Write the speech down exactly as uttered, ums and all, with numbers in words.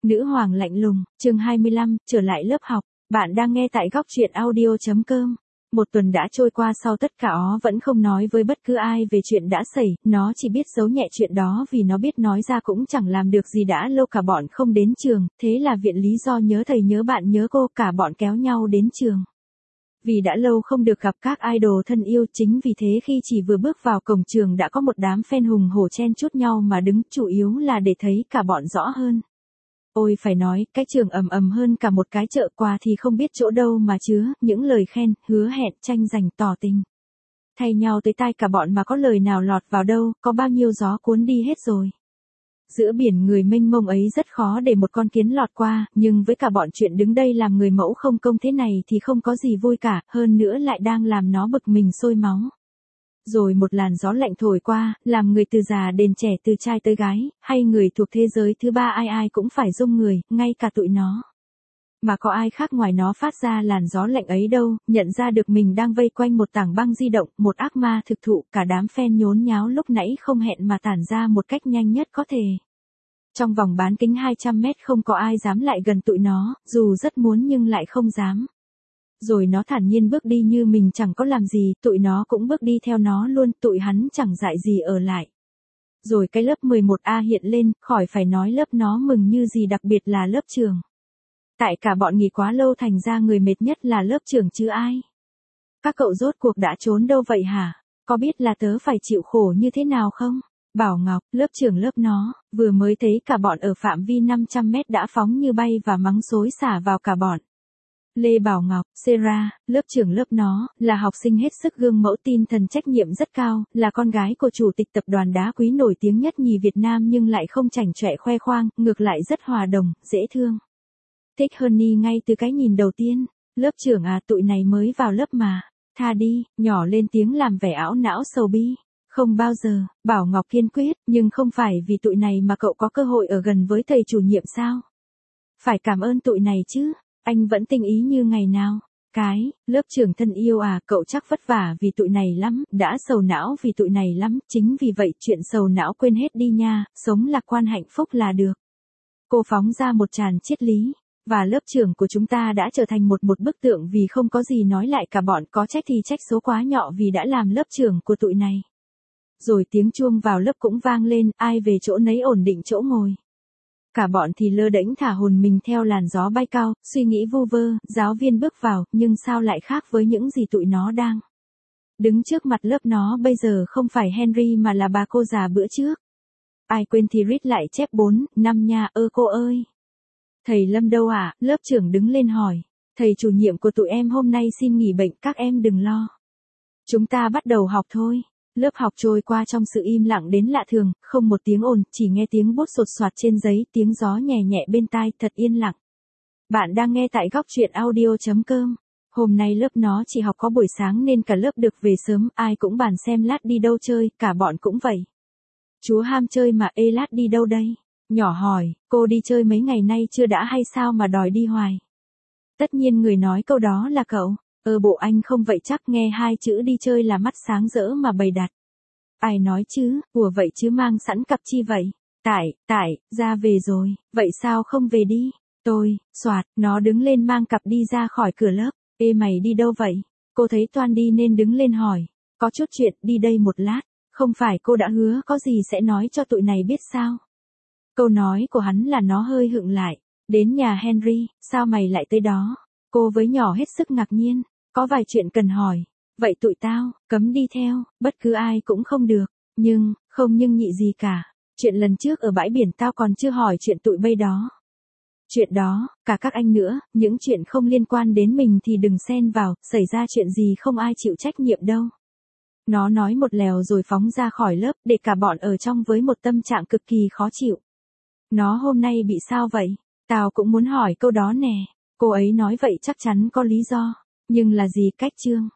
Nữ hoàng lạnh lùng, chương hai mươi lăm, trở lại lớp học. Bạn đang nghe tại góc truyện audio chấm com. Một tuần đã trôi qua sau tất cả ó vẫn không nói với bất cứ ai về chuyện đã xảy, nó chỉ biết giấu nhẹ chuyện đó vì nó biết nói ra cũng chẳng làm được gì, đã lâu cả bọn không đến trường, thế là viện lý do nhớ thầy nhớ bạn nhớ cô, cả bọn kéo nhau đến trường. Vì đã lâu không được gặp các idol thân yêu, chính vì thế khi chỉ vừa bước vào cổng trường đã có một đám fan hùng hổ chen chúc nhau mà đứng, chủ yếu là để thấy cả bọn rõ hơn. Ôi phải nói, cái trường ầm ầm hơn cả một cái chợ quà thì không biết chỗ đâu mà chứa, những lời khen, hứa hẹn, tranh giành, tỏ tình. Thay nhau tới tai cả bọn mà có lời nào lọt vào đâu, có bao nhiêu gió cuốn đi hết rồi. Giữa biển người mênh mông ấy rất khó để một con kiến lọt qua, nhưng với cả bọn chuyện đứng đây làm người mẫu không công thế này thì không có gì vui cả, hơn nữa lại đang làm nó bực mình sôi máu. Rồi một làn gió lạnh thổi qua, làm người từ già đến trẻ, từ trai tới gái, hay người thuộc thế giới thứ ba ai ai cũng phải rung người, ngay cả tụi nó. Mà có ai khác ngoài nó phát ra làn gió lạnh ấy đâu, nhận ra được mình đang vây quanh một tảng băng di động, một ác ma thực thụ, cả đám fan nhốn nháo lúc nãy không hẹn mà tản ra một cách nhanh nhất có thể. Trong vòng bán kính hai trăm mét không có ai dám lại gần tụi nó, dù rất muốn nhưng lại không dám. Rồi nó thản nhiên bước đi như mình chẳng có làm gì, tụi nó cũng bước đi theo nó luôn, tụi hắn chẳng dại gì ở lại. Rồi cái lớp mười một A hiện lên, khỏi phải nói lớp nó mừng như gì, đặc biệt là lớp trường. Tại cả bọn nghỉ quá lâu thành ra người mệt nhất là lớp trưởng chứ ai. Các cậu rốt cuộc đã trốn đâu vậy hả? Có biết là tớ phải chịu khổ như thế nào không? Bảo Ngọc, lớp trưởng lớp nó, vừa mới thấy cả bọn ở phạm vi năm trăm mét đã phóng như bay và mắng xối xả vào cả bọn. Lê Bảo Ngọc, Sarah, lớp trưởng lớp nó, là học sinh hết sức gương mẫu, tin thần, trách nhiệm rất cao, là con gái của chủ tịch tập đoàn đá quý nổi tiếng nhất nhì Việt Nam nhưng lại không chảnh chọe khoe khoang, ngược lại rất hòa đồng, dễ thương. Thích Honey ngay từ cái nhìn đầu tiên. Lớp trưởng à, tụi này mới vào lớp mà. Tha đi, nhỏ lên tiếng làm vẻ ảo não sầu bi. Không bao giờ, Bảo Ngọc kiên quyết, nhưng không phải vì tụi này mà cậu có cơ hội ở gần với thầy chủ nhiệm sao? Phải cảm ơn tụi này chứ, anh vẫn tinh ý như ngày nào. Cái, lớp trưởng thân yêu à, cậu chắc vất vả vì tụi này lắm, đã sầu não vì tụi này lắm, chính vì vậy chuyện sầu não quên hết đi nha, sống lạc quan hạnh phúc là được. Cô phóng ra một tràng triết lý. Và lớp trưởng của chúng ta đã trở thành một một bức tượng vì không có gì nói lại cả bọn, có trách thì trách số quá nhọ vì đã làm lớp trưởng của tụi này. Rồi tiếng chuông vào lớp cũng vang lên, ai về chỗ nấy ổn định chỗ ngồi. Cả bọn thì lơ đễnh thả hồn mình theo làn gió bay cao, suy nghĩ vu vơ, giáo viên bước vào, nhưng sao lại khác với những gì tụi nó đang đứng trước mặt lớp nó bây giờ, không phải Henry mà là bà cô già bữa trước. Ai quên thì rít lại chép bốn, năm nha, ơ cô ơi. Thầy Lâm đâu ạ? À? Lớp trưởng đứng lên hỏi. Thầy chủ nhiệm của tụi em hôm nay xin nghỉ bệnh, các em đừng lo. Chúng ta bắt đầu học thôi. Lớp học trôi qua trong sự im lặng đến lạ thường, không một tiếng ồn, chỉ nghe tiếng bút sột soạt trên giấy, tiếng gió nhẹ nhẹ bên tai, thật yên lặng. Bạn đang nghe tại góc truyện audio chấm com. Hôm nay lớp nó chỉ học có buổi sáng nên cả lớp được về sớm, ai cũng bàn xem lát đi đâu chơi, cả bọn cũng vậy. Chúa ham chơi mà, ê lát đi đâu đây? Nhỏ hỏi, cô đi chơi mấy ngày nay chưa đã hay sao mà đòi đi hoài? Tất nhiên người nói câu đó là cậu. Ờ bộ anh không vậy chắc, nghe hai chữ đi chơi là mắt sáng rỡ mà bày đặt. Ai nói chứ, ủa vậy chứ mang sẵn cặp chi vậy? Tại, tại, ra về rồi, vậy sao không về đi? Tôi, soạt, nó đứng lên mang cặp đi ra khỏi cửa lớp. Ê mày đi đâu vậy? Cô thấy Toan đi nên đứng lên hỏi. Có chút chuyện, đi đây một lát. Không phải cô đã hứa có gì sẽ nói cho tụi này biết sao? Câu nói của hắn là nó hơi hựng lại. Đến nhà Henry, sao mày lại tới đó? Cô với nhỏ hết sức ngạc nhiên. Có vài chuyện cần hỏi. Vậy tụi tao, cấm đi theo, bất cứ ai cũng không được. Nhưng, không nhưng nhị gì cả. Chuyện lần trước ở bãi biển tao còn chưa hỏi chuyện tụi bay đó. Chuyện đó, cả các anh nữa, những chuyện không liên quan đến mình thì đừng xen vào, xảy ra chuyện gì không ai chịu trách nhiệm đâu. Nó nói một lèo rồi phóng ra khỏi lớp, để cả bọn ở trong với một tâm trạng cực kỳ khó chịu. Nó hôm nay bị sao vậy? Tao cũng muốn hỏi câu đó nè. Cô ấy nói vậy chắc chắn có lý do. Nhưng là gì cách Trương?